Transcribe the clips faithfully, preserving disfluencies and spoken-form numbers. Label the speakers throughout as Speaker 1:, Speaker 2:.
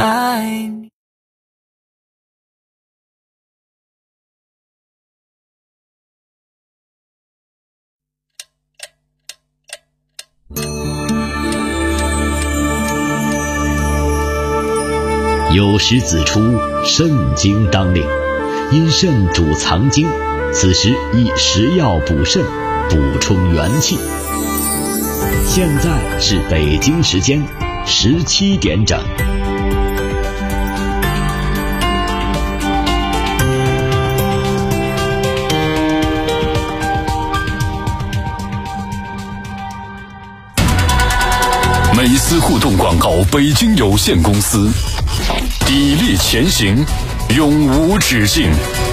Speaker 1: 爱你。
Speaker 2: 有时子出，肾经当令，因肾主藏精，此时宜食药补肾，补充元气。现在是北京时间十七点整。
Speaker 3: 美思互动广告北京有限公司，砥砺前行，永无止境。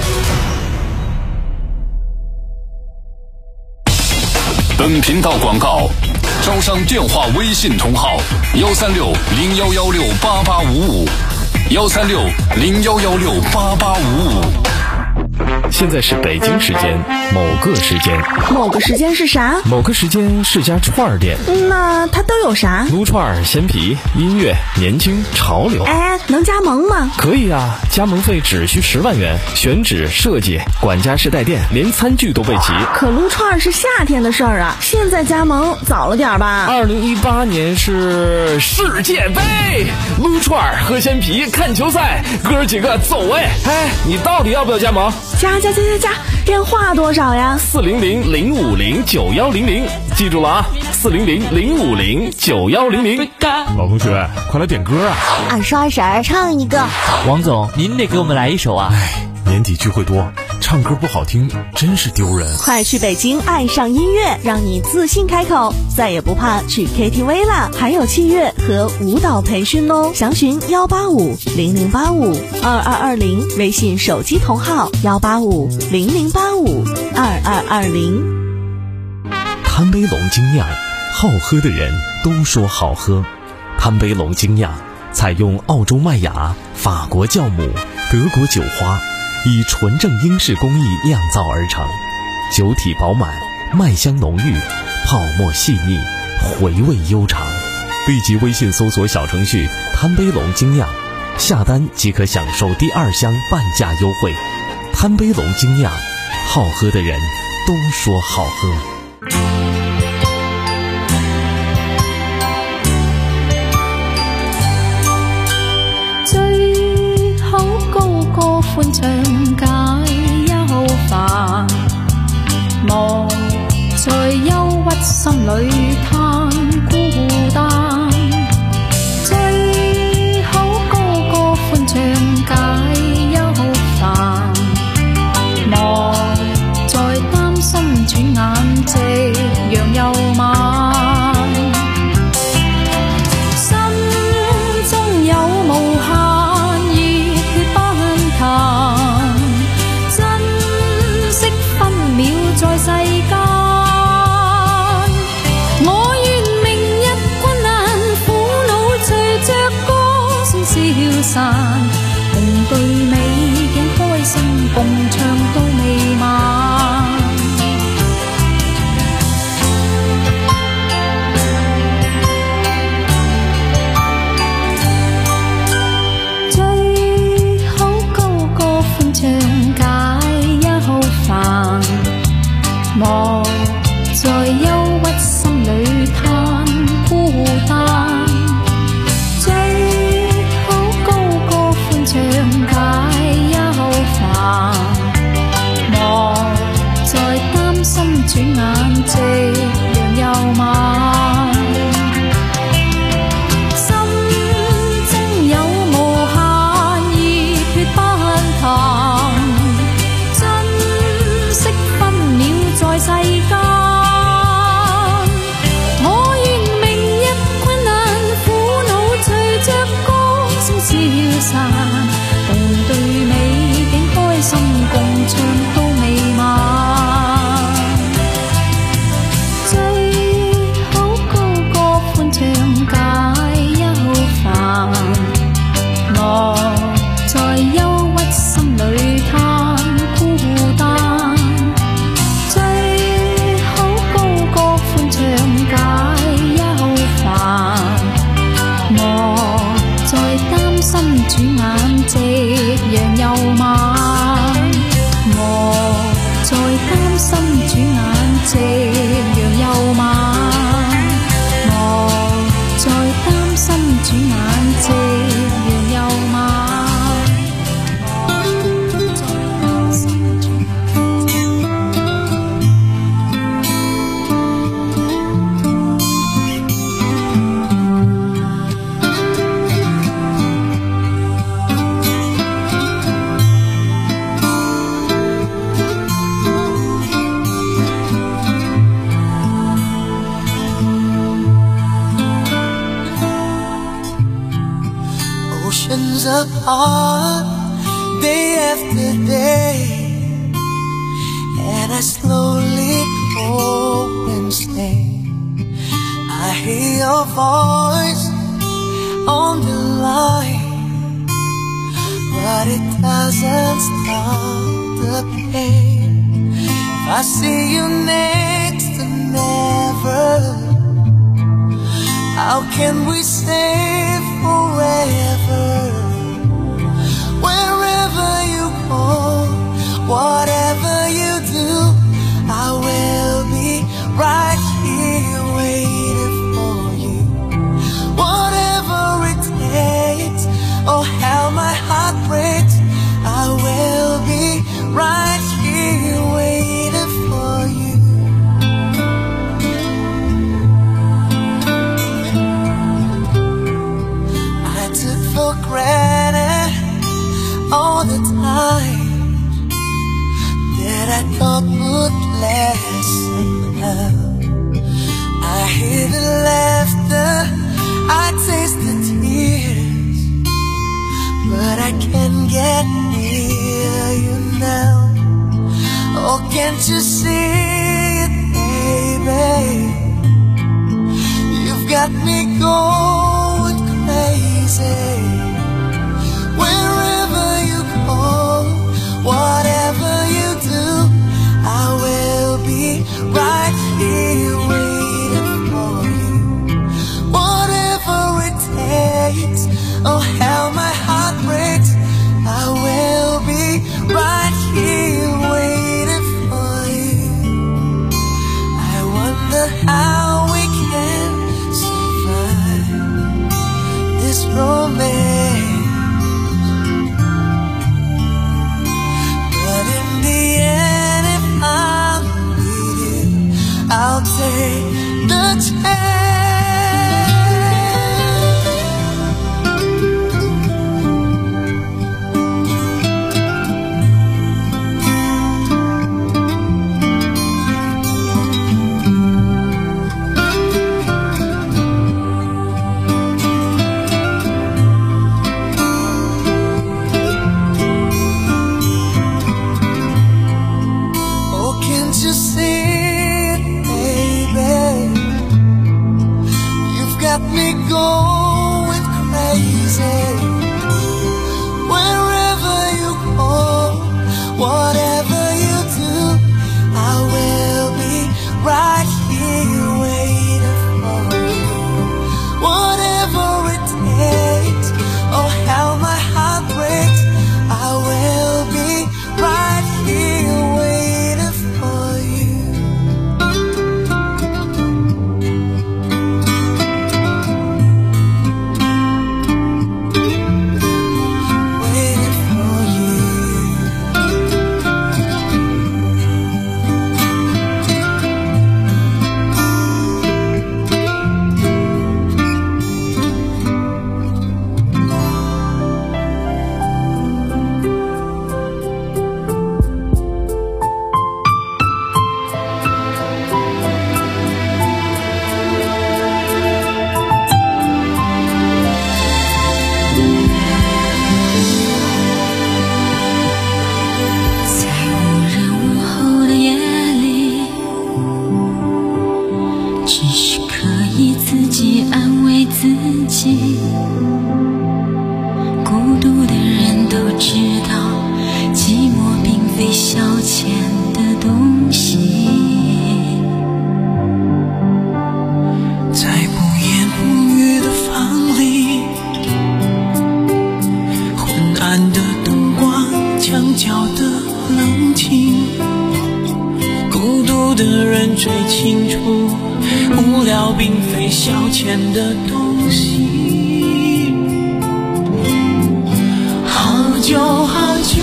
Speaker 3: 本频道广告招商电话微信同号：幺三六零幺幺六八八五五，幺三六零幺幺六八八五五。
Speaker 4: 现在是北京时间某个时间。
Speaker 5: 某个时间是啥？
Speaker 4: 某个时间是家串儿店。
Speaker 5: 那它都有啥？
Speaker 4: 撸串、鲜皮、音乐、年轻、潮流。
Speaker 5: 哎，能加盟吗？
Speaker 4: 可以啊，加盟费只需十万元，选址、设计、管家式带电，连餐具都备齐。
Speaker 5: 可撸串是夏天的事儿啊，现在加盟早了点吧？
Speaker 4: 二零一八年是世界杯，撸串、喝鲜皮、看球赛，哥儿几个走哎！哎，你到底要不要加盟？
Speaker 5: 加加加加加，电话多少呀？
Speaker 4: 四零零零五零九幺零零，记住了啊，四零零零五零九幺零零。
Speaker 6: 老同学，快来点歌啊！
Speaker 7: 二十二婶唱一个。
Speaker 8: 王总，您得给我们来一首啊！
Speaker 6: 哎，年底聚会多，唱歌不好听，真是丢人。
Speaker 5: 快去北京爱上音乐，让你自信开口，再也不怕去 K T V 了，还有器乐和舞蹈培训哦。详询幺八五零零八五二二二零，微信手机同号幺八五零零八五二二二零。
Speaker 4: 贪杯龙精酿，好喝的人都说好喝。贪杯龙精酿采用澳洲麦芽、法国酵母、德国酒花，以纯正英式工艺酿造而成，酒体饱满，麦香浓郁，泡沫细腻，回味悠长。立即微信搜索小程序贪杯龙精酿，下单即可享受第二箱半价优惠。贪杯龙精酿，好喝的人都说好喝。
Speaker 9: 最好高歌歡唱解憂煩，莫在憂鬱心裏嘆孤單。最好高歌歡唱解憂煩，莫再擔心轉眼夕陽又晚。心中有無限熱血奔騰，珍惜分秒在世間。我願明日困難苦惱隨着歌聲消散，共對美景開心共唱到未晚。最好高歌歡唱解憂煩，莫在憂鬱心裏嘆孤單。最好高歌歡唱解憂煩，莫再擔心轉眼夕陽又晚。心中有無限熱血奔騰，珍惜分秒在世間。我願明日困難苦惱隨着歌聲消散，共對美景開心共唱到未晚。最好高歌歡唱解憂煩，莫在憂鬱心裏嘆孤單。最好高歌歡唱解憂煩，莫再擔心轉眼夕陽又晚，莫再擔心轉眼夕陽又晚，莫再擔心轉眼夕陽又晚。
Speaker 1: Oceans apart, day after day, and I slowly go insane. I hear your voice on the line, but it doesn't stop the pain. If I see you next to never, how can we stay forever? Wherever you go, whatever you do, I will be right here waiting for you. Whatever it takes, oh how my heart breaks, I will be right here waiting for you. For granted all the time that I thought would last somehow. I hear the laughter, I taste the tears, but I can't get near you now. Oh, can't you see it, baby? You've got me going crazy. Wherever you go, whatever you do, I will be right here waiting for you. Whatever it takes, oh how my heart breaks, I will be right here waiting for you. I wonder how we can survive this romance. I'll take the chance. 暗的灯光，墙角的冷清，孤独的人最清楚，无聊并非消遣的东西。好久好久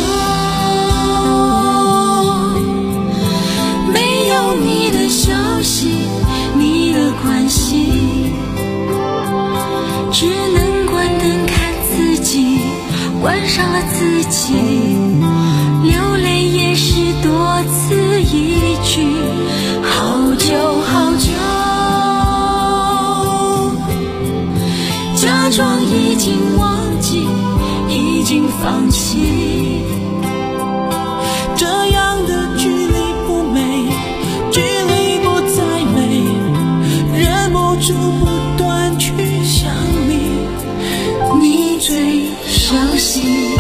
Speaker 1: 没有你的消息，你的关系，只能关灯看自己，关上了自己，流泪也是多此一举。好久好久假装已经忘记，已经放弃，这样的距离不美，距离不再美，忍不住不断去想你，你最熟悉。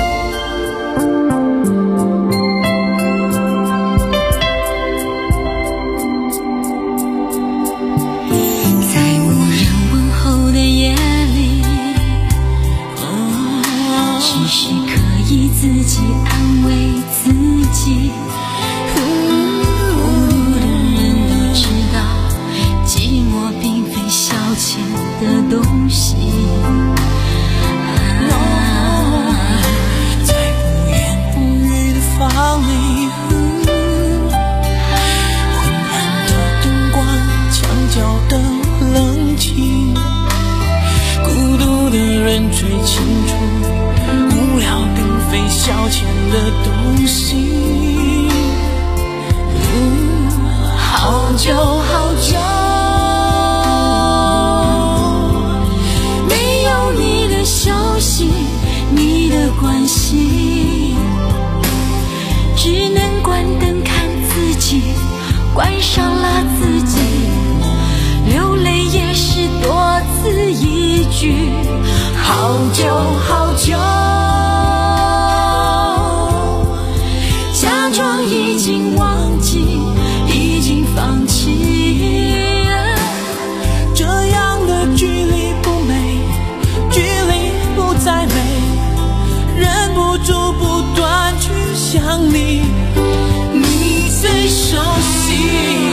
Speaker 1: 自己安慰自己，孤独的人都知道，寂寞并非消遣的东西。在不言不语的房里，昏暗的灯光，墙角的冷清，孤独的人最清楚，无聊并非消遣的东西。嗯，好久好久没有你的消息，你的关系，只能关灯看自己，关上了自己，流泪也是多此一举。好久好久假装已经忘记，已经放弃，这样的距离不美，距离不再美，忍不住不断去想你，你最熟悉。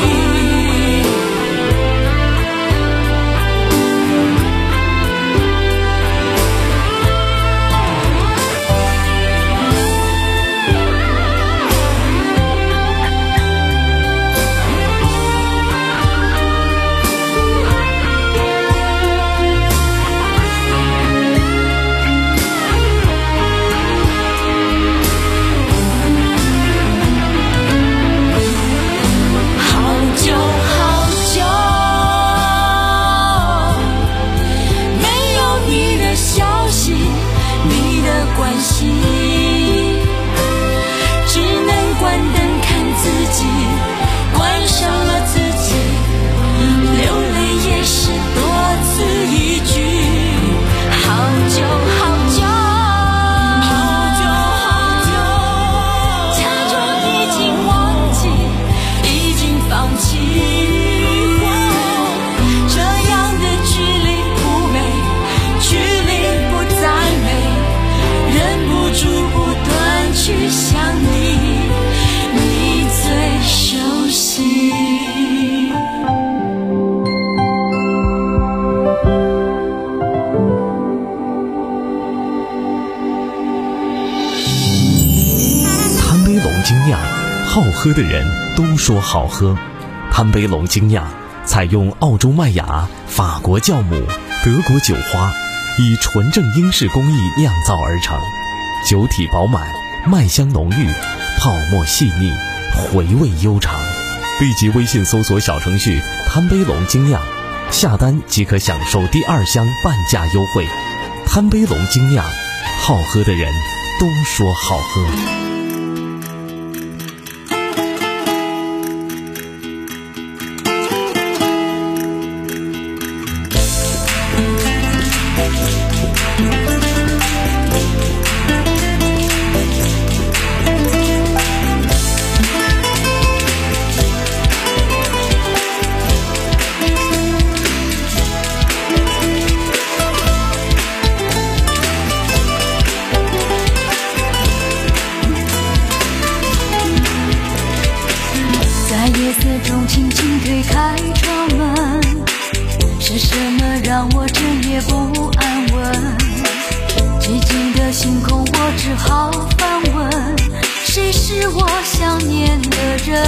Speaker 4: 好喝的人都说好喝，贪杯龙精酿采用澳洲麦芽、法国酵母、德国酒花，以纯正英式工艺酿造而成，酒体饱满，麦香浓郁，泡沫细腻，回味悠长。立即微信搜索小程序贪杯龙精酿，下单即可享受第二箱半价优惠。贪杯龙精酿，好喝的人都说好喝。
Speaker 9: 只好反问，谁是我想念的人？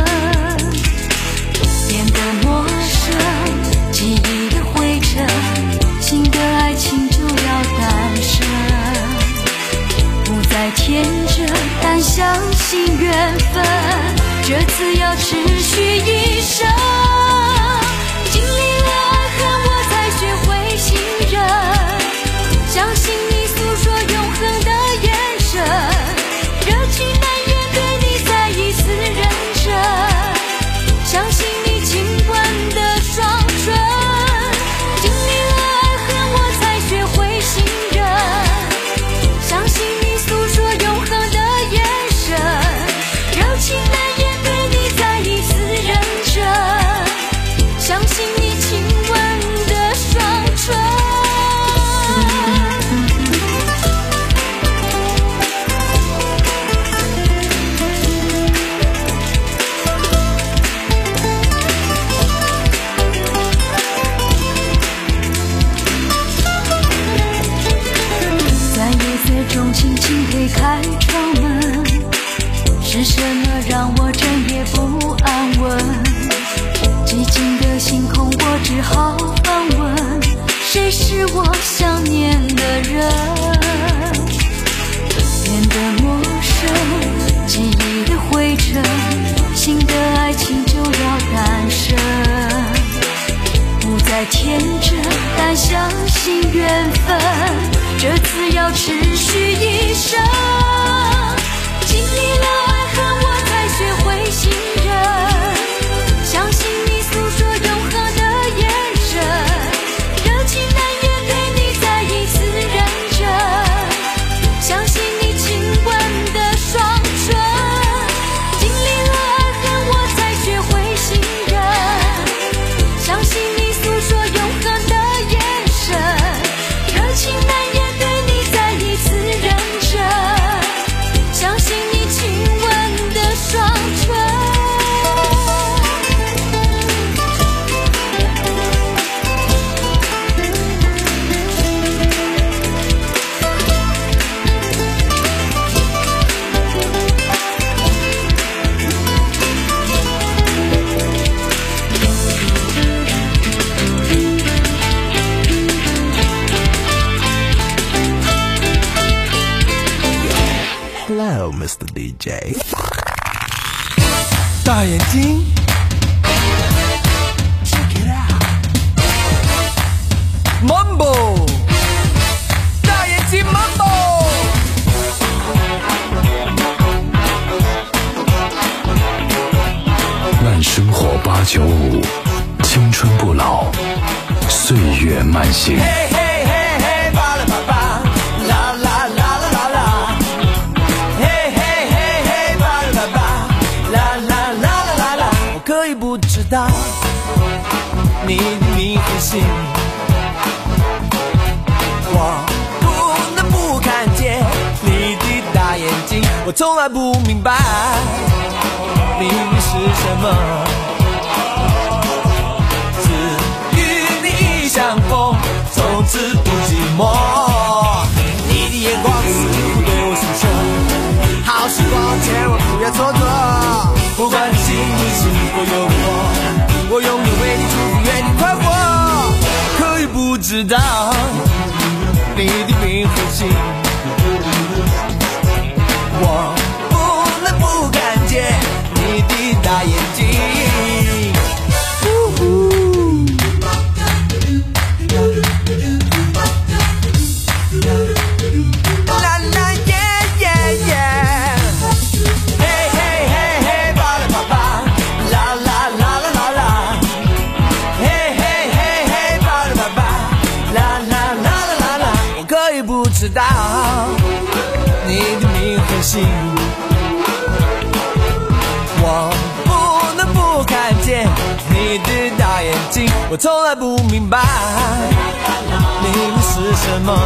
Speaker 9: 变得陌生，记忆的灰尘，新的爱情就要诞生。不再天真，但相信缘分，这次要持续一生。经历了爱恨，我才学会信任，相信你诉说永恒的眼神，热情难掩对你再一次认真，相信你亲吻的双唇。经历了爱恨，我才学会信任，相信你诉说永恒的眼神，热情难掩对你再一次认真，相信你亲吻的双唇。在夜色中轻轻推开窗门，是什么让我整夜不安稳？寂静的星空，我只好反问，谁是我想念的人？变得陌生，记忆的灰尘，新的爱情就要诞生。不再天真，但相信缘分，这次要持续一生。经历了爱恨，我才学会信任，相信你诉说永恒的眼神，热情难掩对你再一次认真，相信你亲吻的双唇。经历了爱恨，我才学会信任，相信你诉说永恒的眼神，热情难掩对你再一次认真，相信你亲吻的双唇。
Speaker 10: Hello, Mister D J。 大眼睛 Check it out Mambo 大眼睛 Mambo
Speaker 3: 慢生活八九五，青春不老，岁月慢行。
Speaker 10: 嘿嘿嘿嘿巴拉巴巴啦啦啦啦啦啦嘿嘿嘿嘿巴拉巴巴啦啦啦啦啦啦我可以不知道你的名和姓，我不能不看见你的大眼睛，我从来不明白你是什么，只与你相逢，从此不寂寞。你的眼光似乎对我诉说，好时光千万不要蹉跎。不管你心里是否有我，我永远为你祝福，愿你快活。可以不知道你的名和姓，我不能不看见你的大眼睛。呜呼啦啦耶耶耶，嘿嘿嘿嘿巴拉巴巴，啦啦啦啦啦啦，嘿嘿嘿嘿巴拉巴巴，啦啦啦啦啦啦。我可以不知道你的名和姓，我不能不看见你的大眼睛，我从来不明白你们是什么，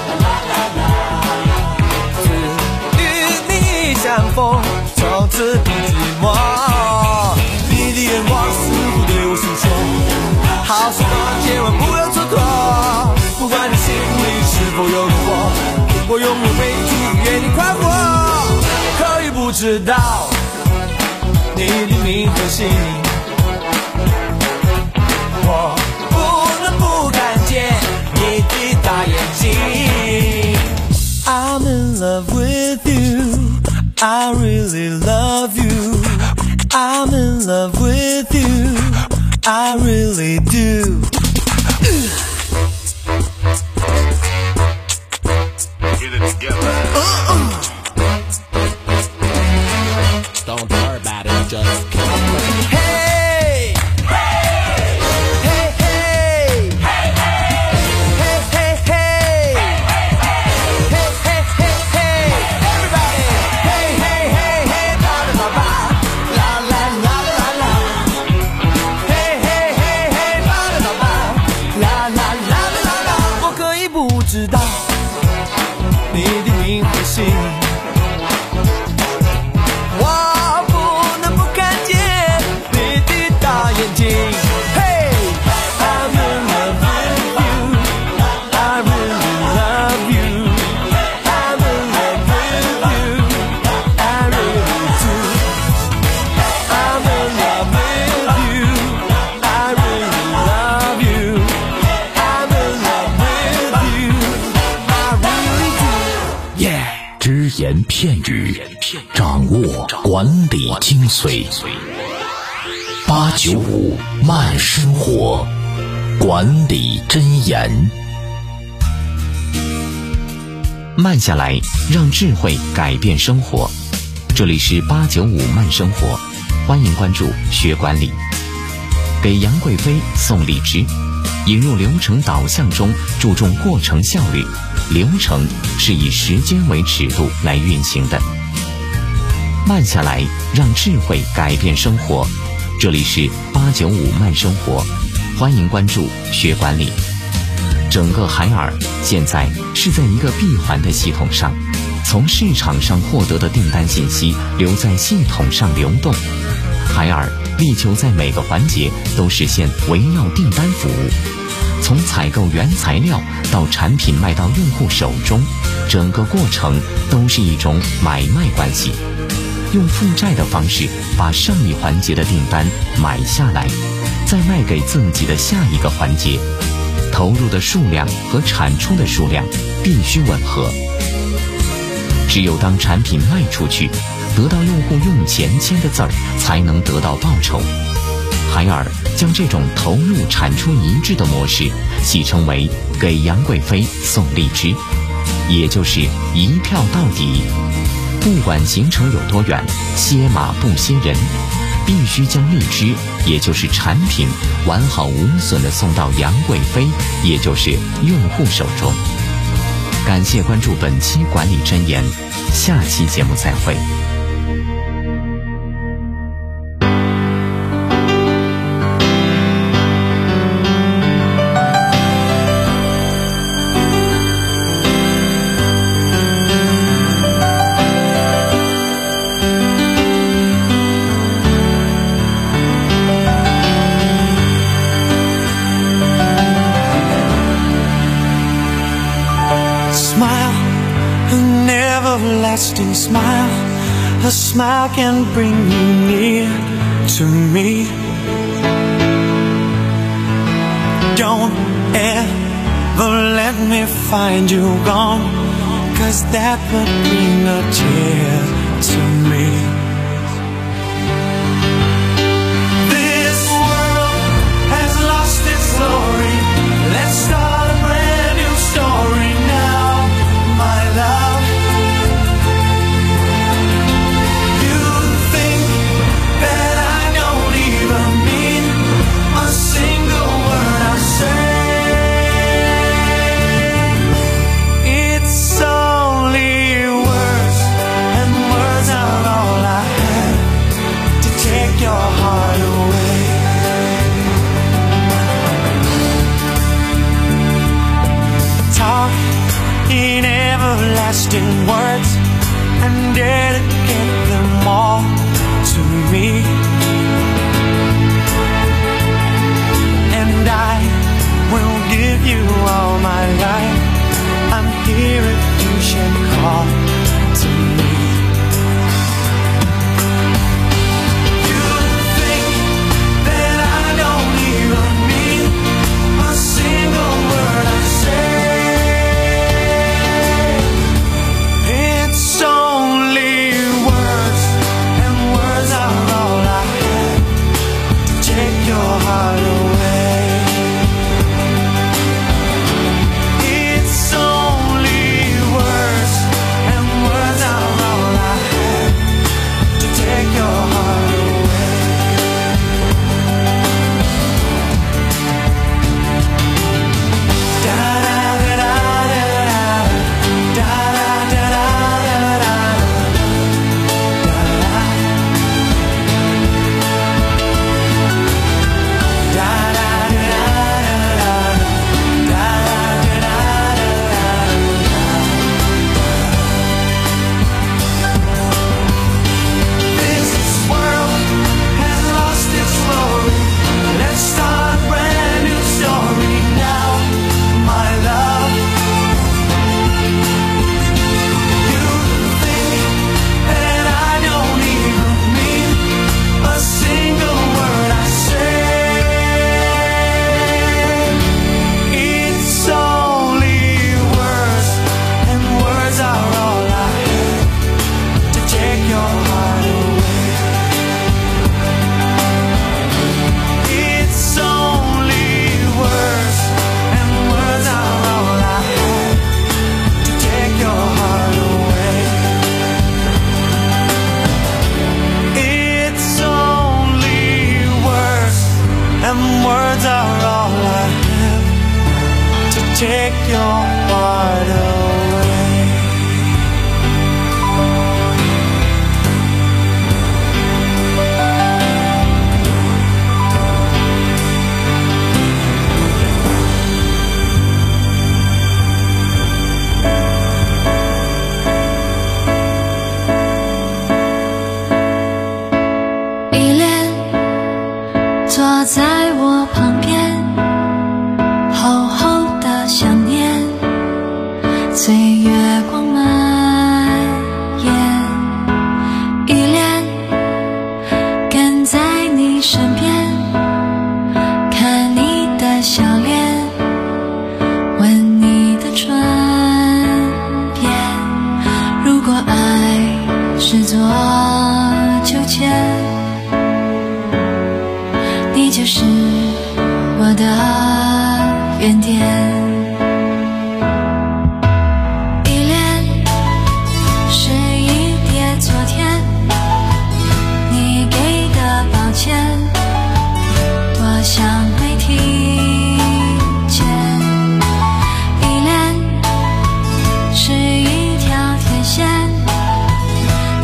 Speaker 10: 只与你相逢，从此不寂寞。你的眼光似乎对我诉说，好时光千万不要蹉跎。不管你心里是否有我，我永远为你祝福。 愿你快活。可以不知道你的名和姓，我不能不看见你的大眼睛。 I'm in love with you, I really love you. I'm in love with you, I really do.
Speaker 11: Get it together.
Speaker 10: Uh-uh.
Speaker 11: Don't worry about it, just come on.
Speaker 10: Hey! Hey! Hey, hey! Hey, hey! Hey, hey, hey! Hey, hey, hey, hey! Everybody! Hey, hey, hey, hey! Ba da ba ba! La la la la la! Hey, hey, hey, hey! Ba da ba ba! La la la la la! 我可以不知道你的名和姓。
Speaker 2: 只言片语，掌握管理精髓。八九五慢生活，管理箴言。慢下来，让智慧改变生活。这里是八九五慢生活，欢迎关注学管理。给杨贵妃送荔枝，引入流程导向中注重过程效率。流程是以时间为尺度来运行的。慢下来，让智慧改变生活。这里是八九五慢生活，欢迎关注学管理。整个海尔现在是在一个闭环的系统上，从市场上获得的订单信息留在系统上流动。海尔力求在每个环节都实现围绕订单服务。从采购原材料到产品卖到用户手中，整个过程都是一种买卖关系。用负债的方式把上一环节的订单买下来，再卖给自己的下一个环节。投入的数量和产出的数量必须吻合。只有当产品卖出去，得到用户用钱签的字儿，才能得到报酬。海尔将这种投入产出一致的模式戏称为给杨贵妃送荔枝，也就是一票到底。不管行程有多远，歇马不歇人，必须将荔枝也就是产品完好无损地送到杨贵妃也就是用户手中。感谢关注本期管理箴言，下期节目再会。
Speaker 10: Everlasting smile, a smile can bring you near to me. Don't ever let me find you gone, 'cause that would bring a tear to me. This world has lost its glory. Let's start a brand new story now, my love. Everlasting words and dedicate them all to me, and I will give you all my life. I'm here if you should call.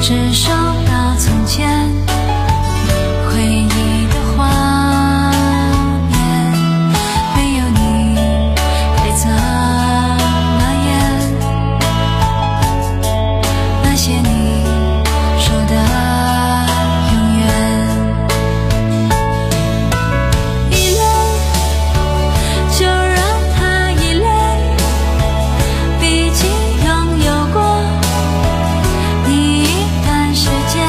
Speaker 9: 只收到从前回忆的画面，没有你会怎么演？那些你说的永远，依恋就让它依恋，毕竟拥有过你一段时间。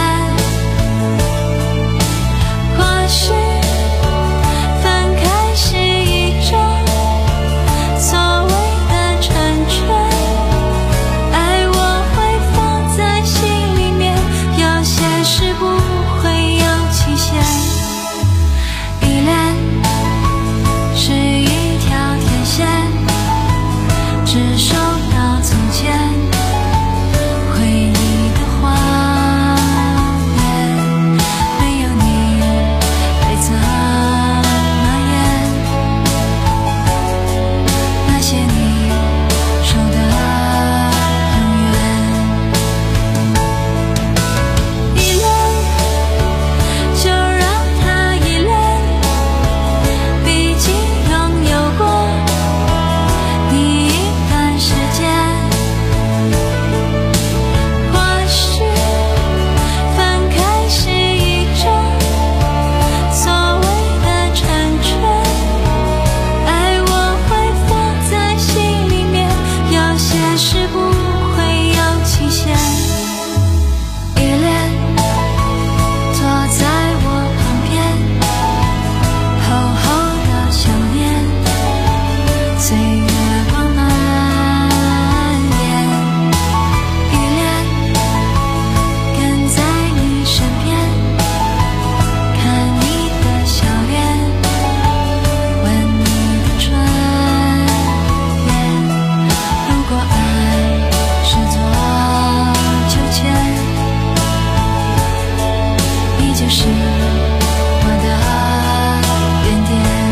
Speaker 9: 或许分开是一种所谓的成全，爱我会放在心里面，有些事不会有期限。依恋是一条天线，只收到从前回忆的画面，没有你会怎么演？那些你说的永远，依恋就让它依恋，毕竟拥有过你一段时间。或许分开是一种所谓的成全，爱我会放在心里面，有些事不会有期限。依恋坐在我旁边，厚厚的想念，岁月光蔓延。依恋跟在你身边，看你的笑脸，闻你的春烟。如果爱是座秋千，你就是我的原点，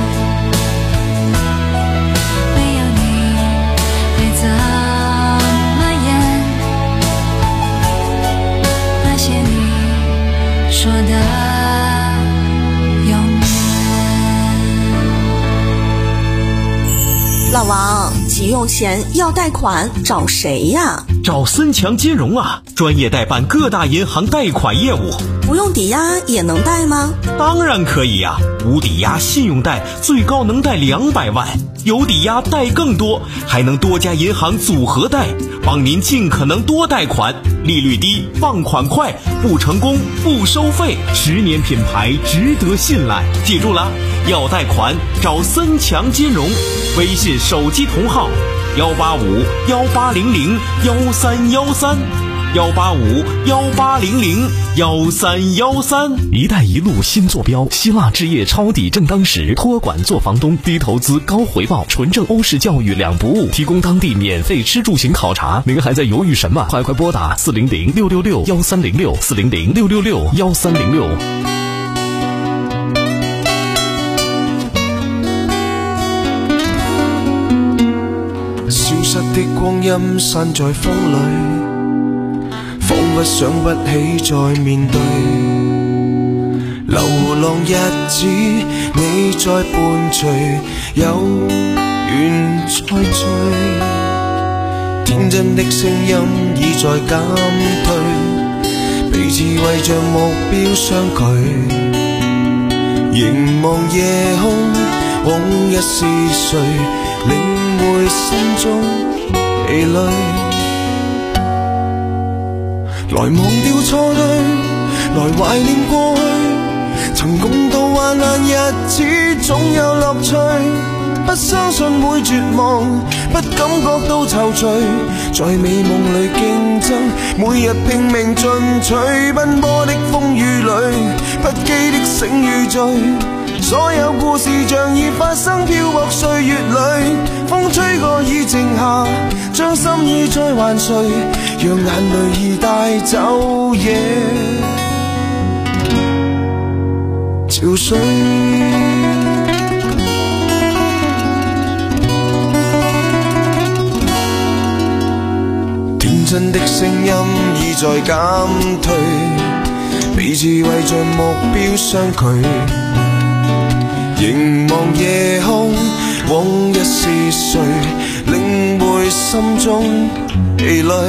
Speaker 9: 没有你会怎么演？那些你说的永远。
Speaker 5: 老王，急用钱要贷款找谁呀？
Speaker 4: 找森强金融啊，专业代办各大银行贷款业务。
Speaker 5: 不用抵押也能贷吗？
Speaker 4: 当然可以呀、无抵押信用贷最高能贷两百万，有抵押贷更多，还能多家银行组合贷，帮您尽可能多贷款，利率低，放款快，不成功不收费，十年品牌值得信赖。记住了，要贷款找森强金融，微信手机同号幺八五幺八零零幺三幺三。幺八五幺八零零幺三幺三。一带一路新坐标，希腊置业抄底正当时，托管做房东，低投资高回报，纯正欧式教育两不误，提供当地免费吃住行考察。您还在犹豫什么？快快拨打四零零六六六幺三零六四零零六六六幺三零六。
Speaker 10: 消失的光阴散在风里，仿佛想不起再面對。流浪日子你在伴隨，有緣再聚。天真的聲音已在減退，彼此為着目標相距。凝望夜空，往日是誰領會心中疲累？來忘掉錯對，來懷念過去，曾共度患難日子總有樂趣。不相信會絕望，不感覺到躊躇，在美夢裏競爭，每日拼命進取，奔波的風雨裏，不羈的醒與醉，所有故事像已發生，漂泊歲月裏，風吹過已靜下，將心意再還誰，讓眼淚已帶走夜潮水。天真的聲音已在減退，彼此為着目標相距，凝望夜空，往日是誰領會心中疲累，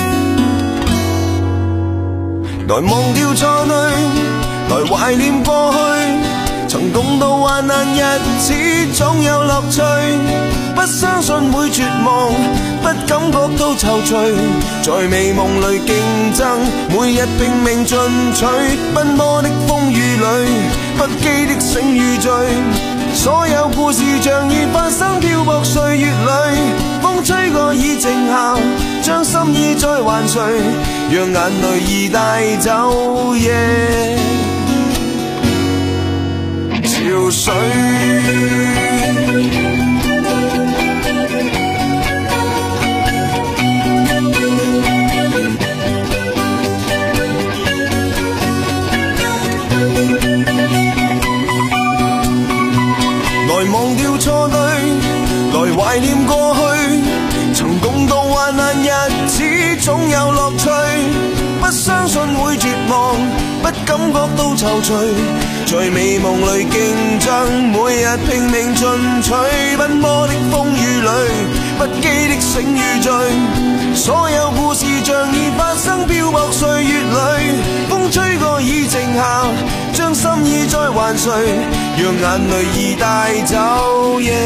Speaker 10: 來忘掉錯對，來懷念過去，曾共度患難日子總有樂趣，不相信會絕望，不感覺到躊躇，在美夢裏競爭，每日拼命進取，奔波的風雨裏，不羈的醒與醉，所有故事像已發生，漂泊歲月裏，風吹過已靜下，將心意再還誰，讓眼淚已帶走夜潮水。來忘掉錯對，來懷念過去，曾共度患難日子總有樂趣，不相信會絕望，不感覺到躊躇，在美夢裏競爭，每日拼命進取，奔波的風雨裏，不羈的醒與醉，所有故事像已發生，漂泊歲月裏，風吹過已靜下，將心意再還誰，讓眼淚已帶走夜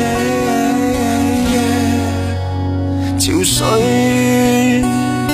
Speaker 10: 潮水。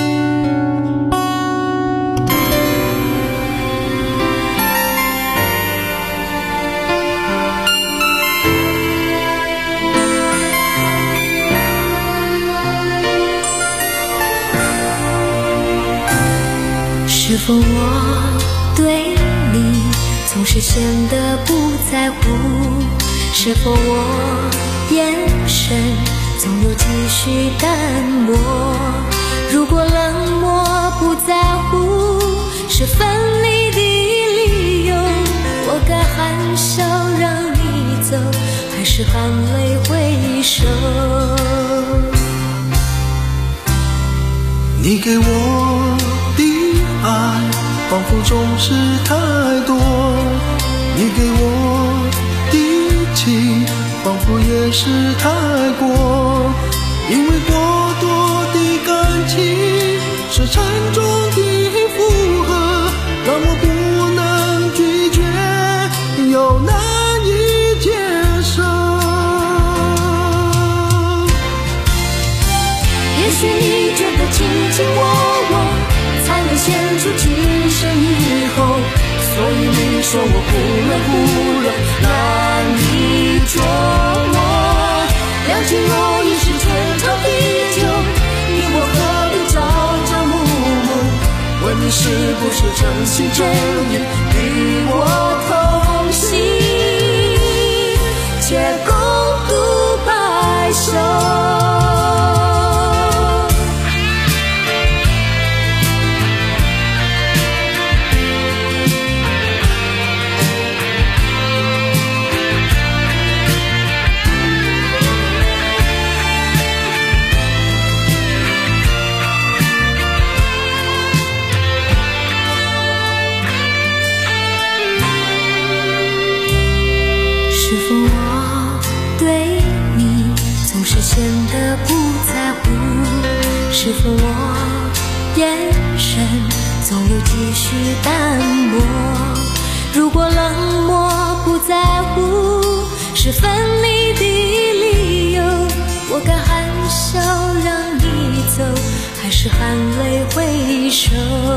Speaker 9: 是否我对你总是显得不在乎？是否我眼神总有几许淡漠？如果冷漠不在乎是分离的理由，我该含笑让你走，还是含泪挥手？
Speaker 10: 你给我爱仿佛总是太多，你给我的情仿佛也是太过，因为过多的感情是沉重的负荷，让我不能拒绝又难以接受。
Speaker 9: 也许你觉得卿卿我我才能显出今生以后，所以你说我忽冷忽热，难以捉摸。两情若已是天长地久，你我何必朝朝暮暮？问你是不是真心真意与我同行，且共度白首。是否我对你总是显得不在乎？是否我眼神总有几许淡漠？如果冷漠不在乎是分离的理由，我该含笑让你走，还是含泪挥手？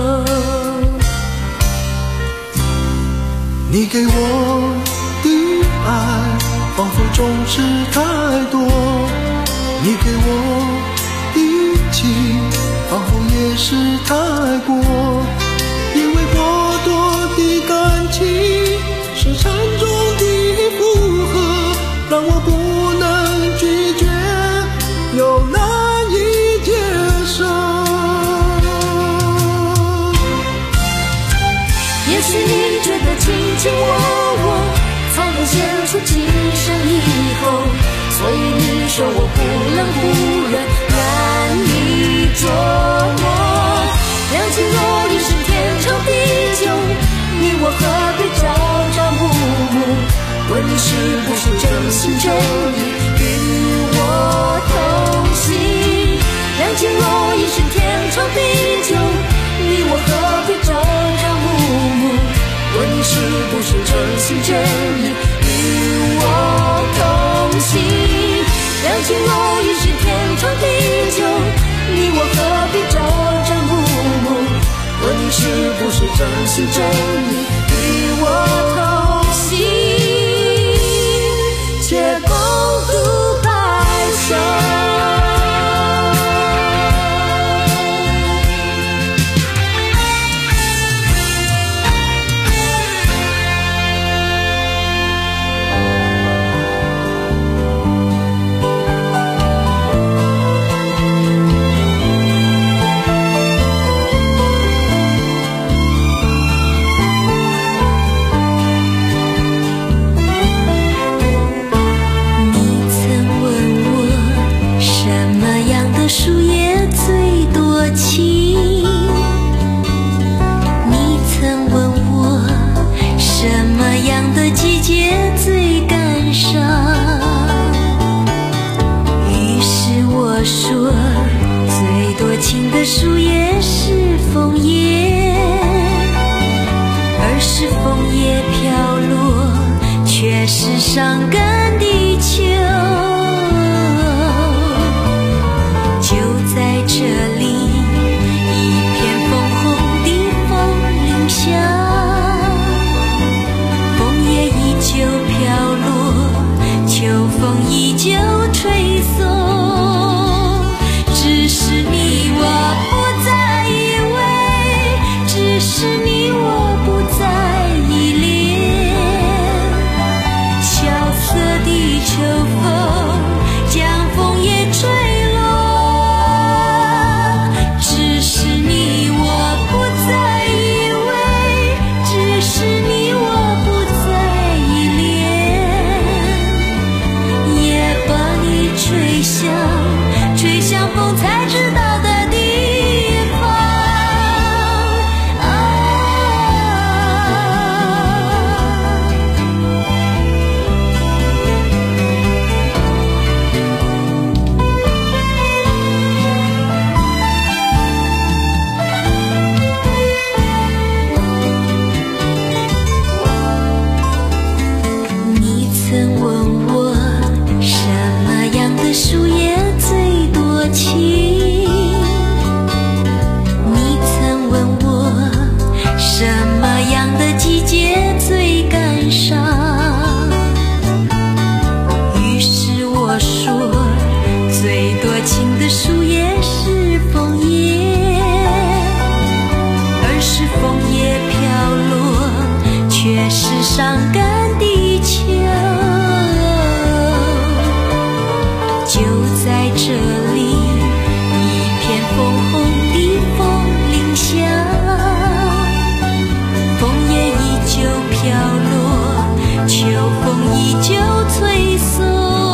Speaker 10: 你给我的爱仿佛总是太多，你给我的情仿佛也是太过，因为过多的感情是沉重的负荷，让我不能拒绝又难以接受。
Speaker 9: 也许你觉得卿卿我我才能显出今生以后，所以你说我忽冷忽热，难以捉摸。两不是真心真意与我同行？两情若已是天长地久，你我何必朝朝暮暮？问你是不是真心真意与我同行？且共度白首。树叶最多情，你曾问我什么样的季节最感伤，于是我说最多情的树叶是枫叶，而是枫叶飘落却是伤感地球。这里一片枫红的枫林下，枫叶依旧飘落，秋风依旧吹送，只是你我不再依偎，只是你我不再依恋。萧瑟的秋风将枫叶吹吹向风才知道的地方啊。你曾问我什么样的树叶最多情，你曾问我什么样的季节最感伤，于是我说最多情的树叶是枫叶，而是枫叶飘落却是伤感地球。就在这里一片枫红的枫林下，枫叶依旧飘落，秋风依旧吹送，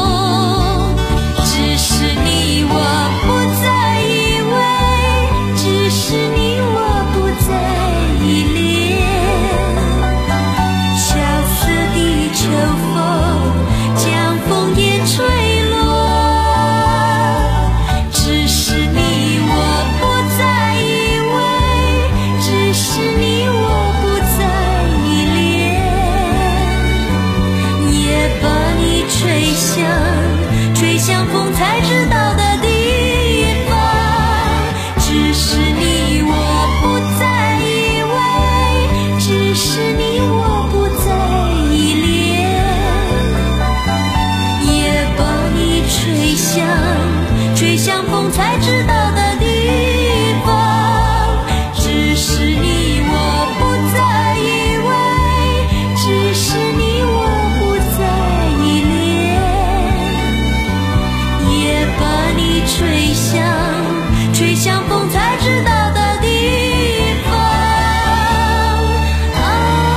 Speaker 9: 只是你我不再依偎，只是你我不再依恋。萧瑟的秋风将枫叶吹落，吹向风才知道的地方，只是你我不再依偎，只是你我不再依恋，也把你吹向吹向风才知道的地方，只是你我不再依偎，只是你我不再依恋，把你吹向吹向风才知道的地方啊。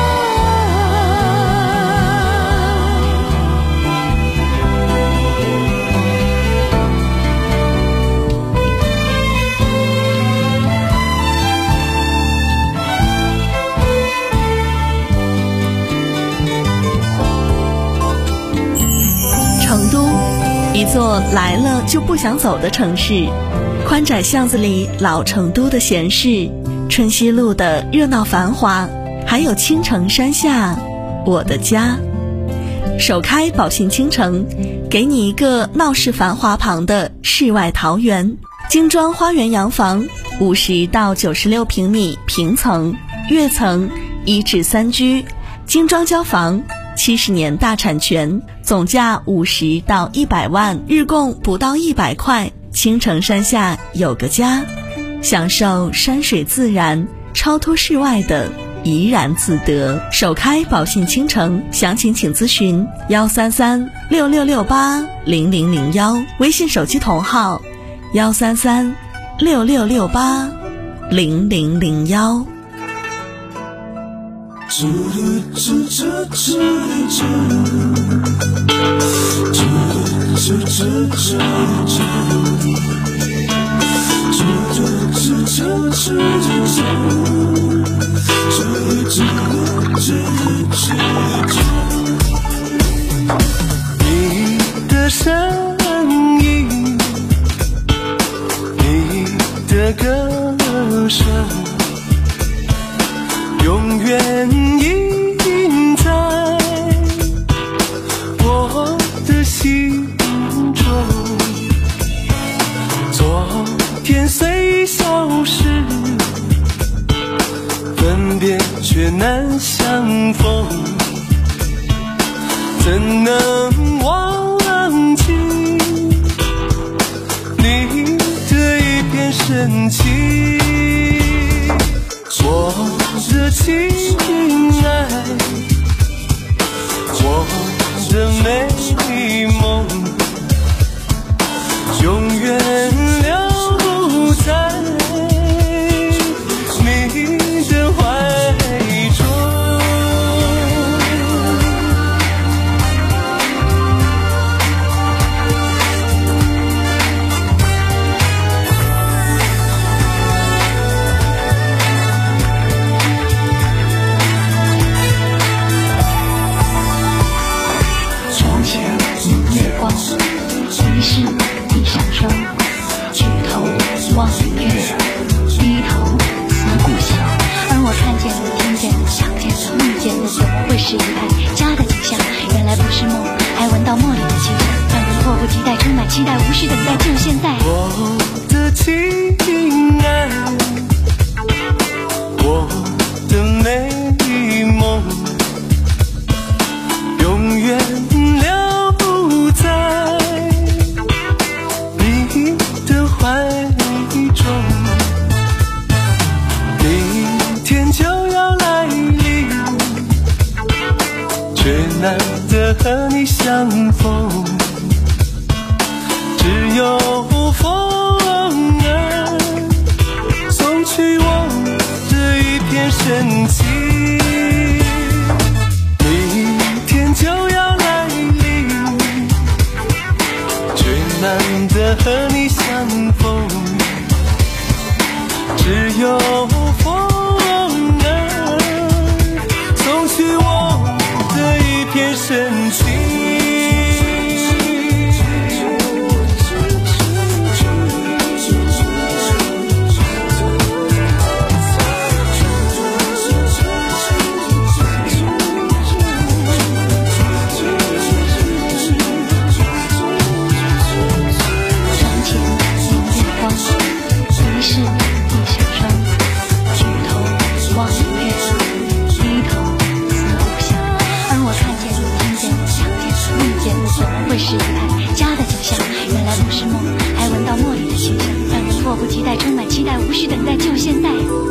Speaker 5: 成都，一座来了就不想走的城市，宽窄巷子里老成都的闲适，春熙路的热闹繁华， 还有青城山下我的家。首开宝信倾城，给你一个闹市繁华旁的世外桃源。精装花园洋房，五十到九十六平米平层，跃层，一至三居，精装交房，七十年大产权，总价五十到一百万，日供不到一百块。青城山下有个家，享受山水自然，超脱世外的怡然自得。首开宝信倾城，详情请咨询幺三三六六六八零零零幺，微信手机同号幺三三六六六八零零零幺。
Speaker 10: 你的声音，你的歌声，永远印在我的心中。昨天虽消失，分别却难相逢，怎能忘记你的一片深情？我的亲爱，我的美梦，永远留在你的怀中。
Speaker 9: 望月，低头思故乡。而我看见的、听见的、想见的、梦见的，怎么会是一派家的景象？原来不是梦，还闻到茉莉的清香，让人迫不及待，充满期待，无需等待，就现在。
Speaker 10: 我的亲爱，我的美梦，永远留在你的怀中。明天就要来临，却难得和你相逢，只有风儿送去我的一片深情。明天就要来临，却难得和你相逢，只有风儿送去我的一片深情。
Speaker 9: 会是一派家的景象，原来不是梦，还闻到茉莉的清香，让人迫不及待，充满期待，无需等待，就现在。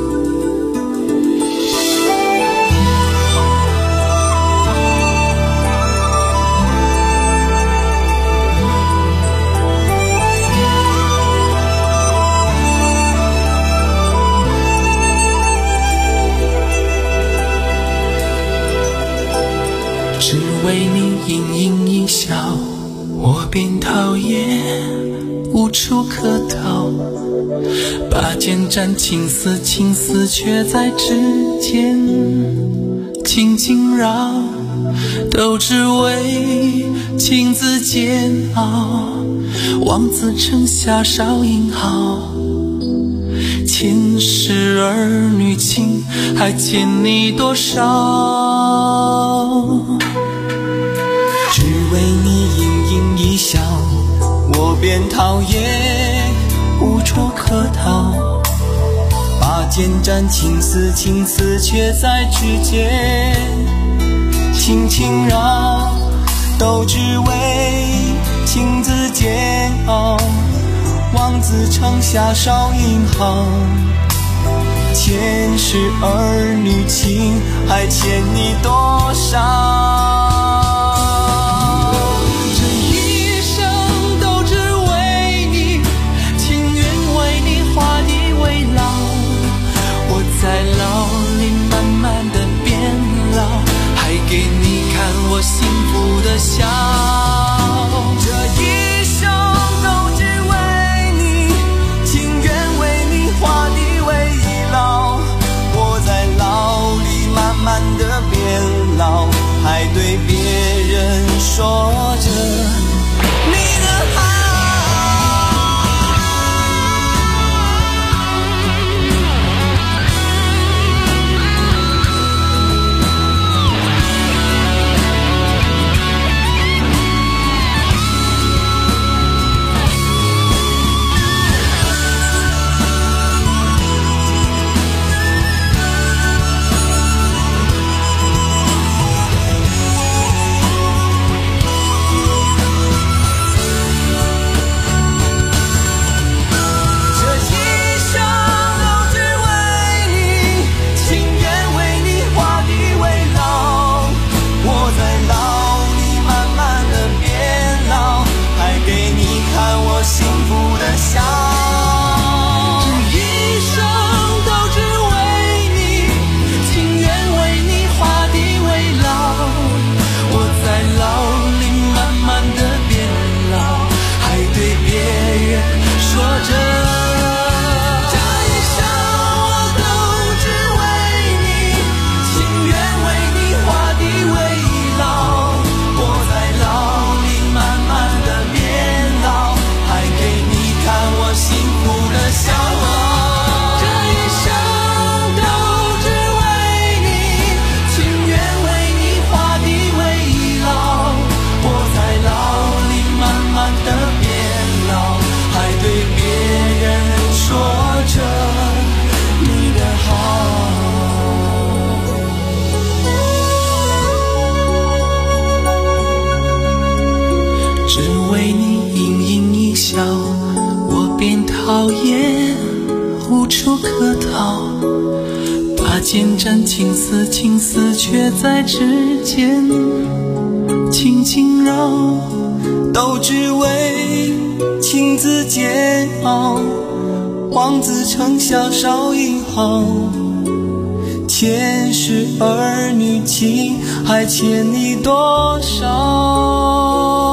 Speaker 1: 只为你盈盈一笑，我便讨厌，无处可逃。拔剑斩情丝，情丝却在指尖轻轻绕，都只为情字煎熬。望子成霞少英豪， 前世儿女情还欠你多少？只为你盈盈一笑，我便讨厌无处可逃。把剑斩情丝，情丝却在指尖轻轻绕，都只为情字煎熬。望子成霞少英豪，前世儿女情还欠你多少？这一生都只为你，情愿为你画地为牢。我在牢里慢慢的变老，还给你看我幸福的笑。这一生都只为你，情愿为你画地为牢。我在牢里慢慢的变老，还对别人说着你的好。剑斩情丝，情丝却在指尖轻轻绕，都只为情字煎熬。望子成霞少英豪，前世儿女情还欠你多少？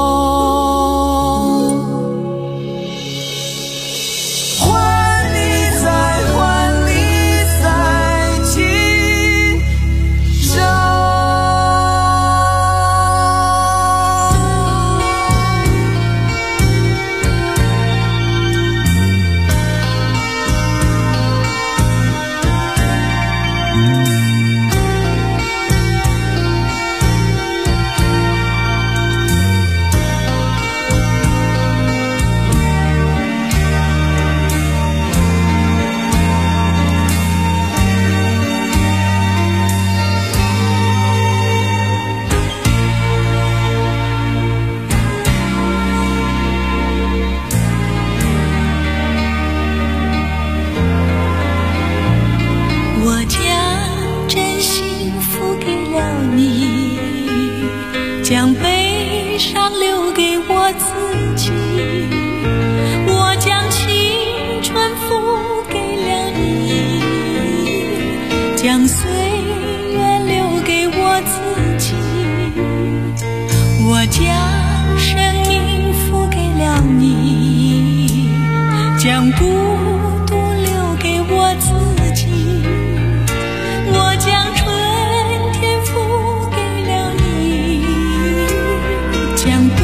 Speaker 12: 将悲伤留给我自己，我将青春付给了你，将岁月留给我自己，我将生命付给了你，将孤独留给我自己，我将春天付给了你，将冬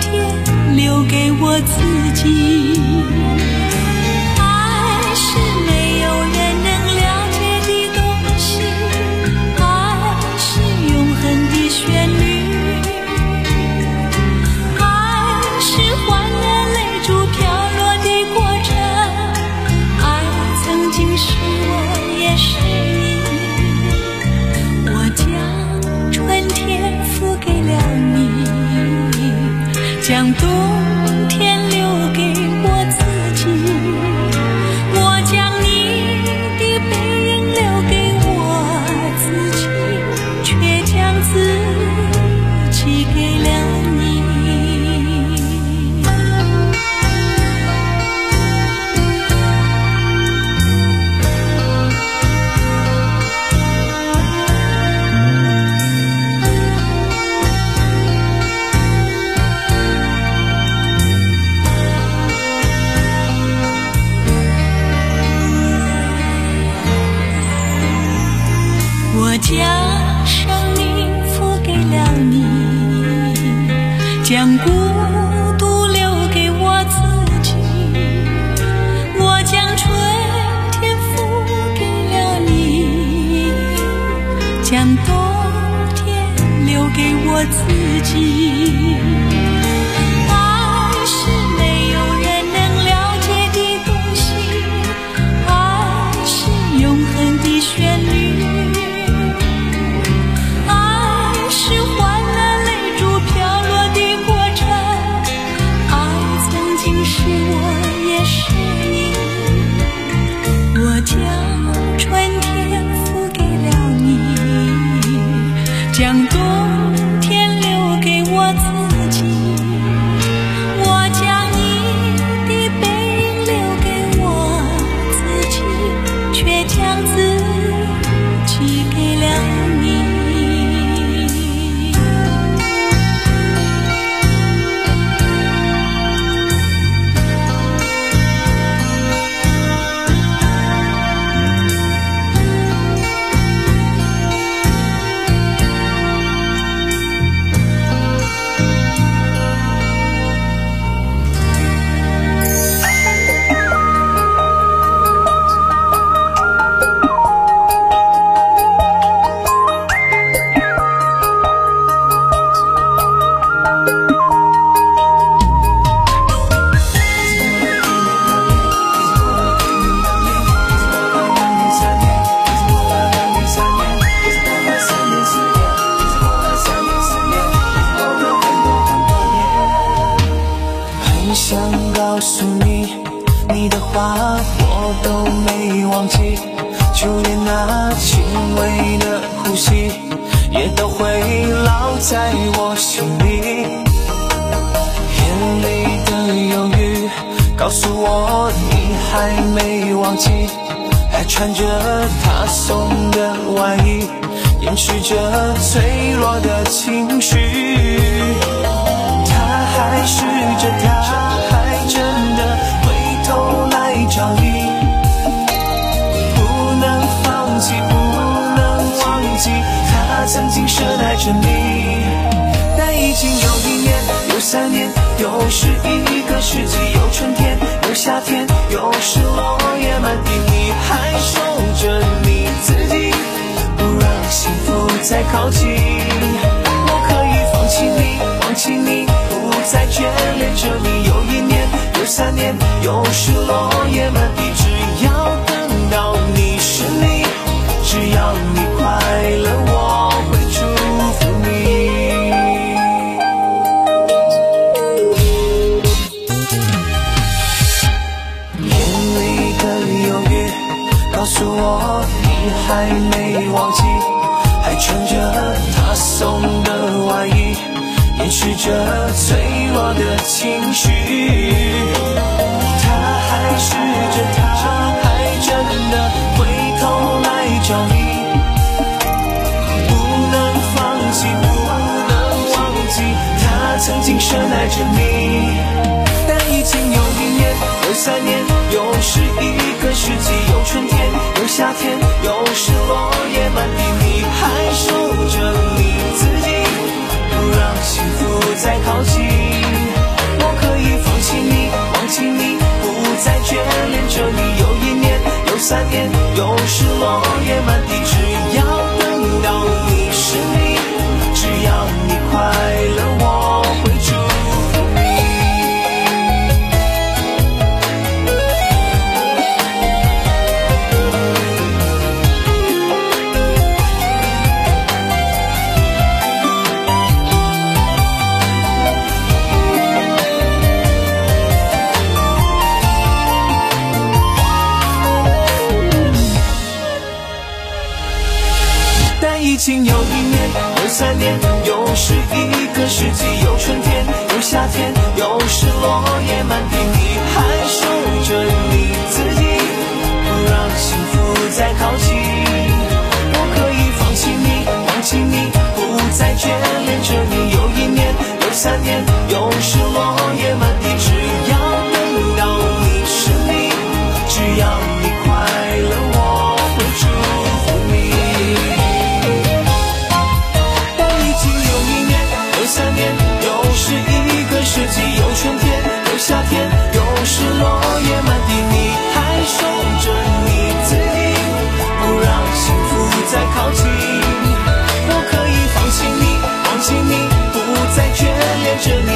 Speaker 12: 天留给我自己。爱是美将生命付给了你，将孤独留给我自己，我将春天付给了你，将冬天留给我自己。爱是没有人能了解的东西，爱是永恒的旋律，将冬天留给我自己，我将你的背影留给我自己，却将自己给了你。
Speaker 10: 在我心里，眼里的忧郁告诉我你还没忘记，还穿着他送的外衣，掩饰着脆弱的情绪。他还试着，他还真的回头来找你，不能放弃，不能忘记，他曾经深爱着你。但已经有一年，有三年，又是一个世纪，有春天，有夏天，又是落叶满地，你还守着你自己，不让幸福再靠近。我可以放弃你，忘记你，不再眷恋着你。有一年，有三年，又是落叶满地，只要等到你是你，只要你快乐，我会祝福你。告诉我你还没忘记，还穿着他送的外衣，掩饰着脆弱的情绪。他还试着，他还真的回头来找你，不能放弃，不能忘记，他曾经深爱着你。但已经有一年，有三年，又是一个世纪，有春天，有夏天，又是落叶满地，你还守着你自己，不让幸福再靠近。我可以放弃你，忘记你，不再眷恋着你。有一年，有三年，又是落叶满地，只要等到你是你，只要你快乐，我会祝福你。已经有一年，有三年，又是一个世纪，有春天，有夏天，又是落叶满地，你还守着你自己，不让幸福再靠近。我可以放弃你，忘记你，不再眷恋着你。有一年，有三年，又是落叶满地，只要等到你是你，只要你快乐，我会祝福你。
Speaker 1: 着你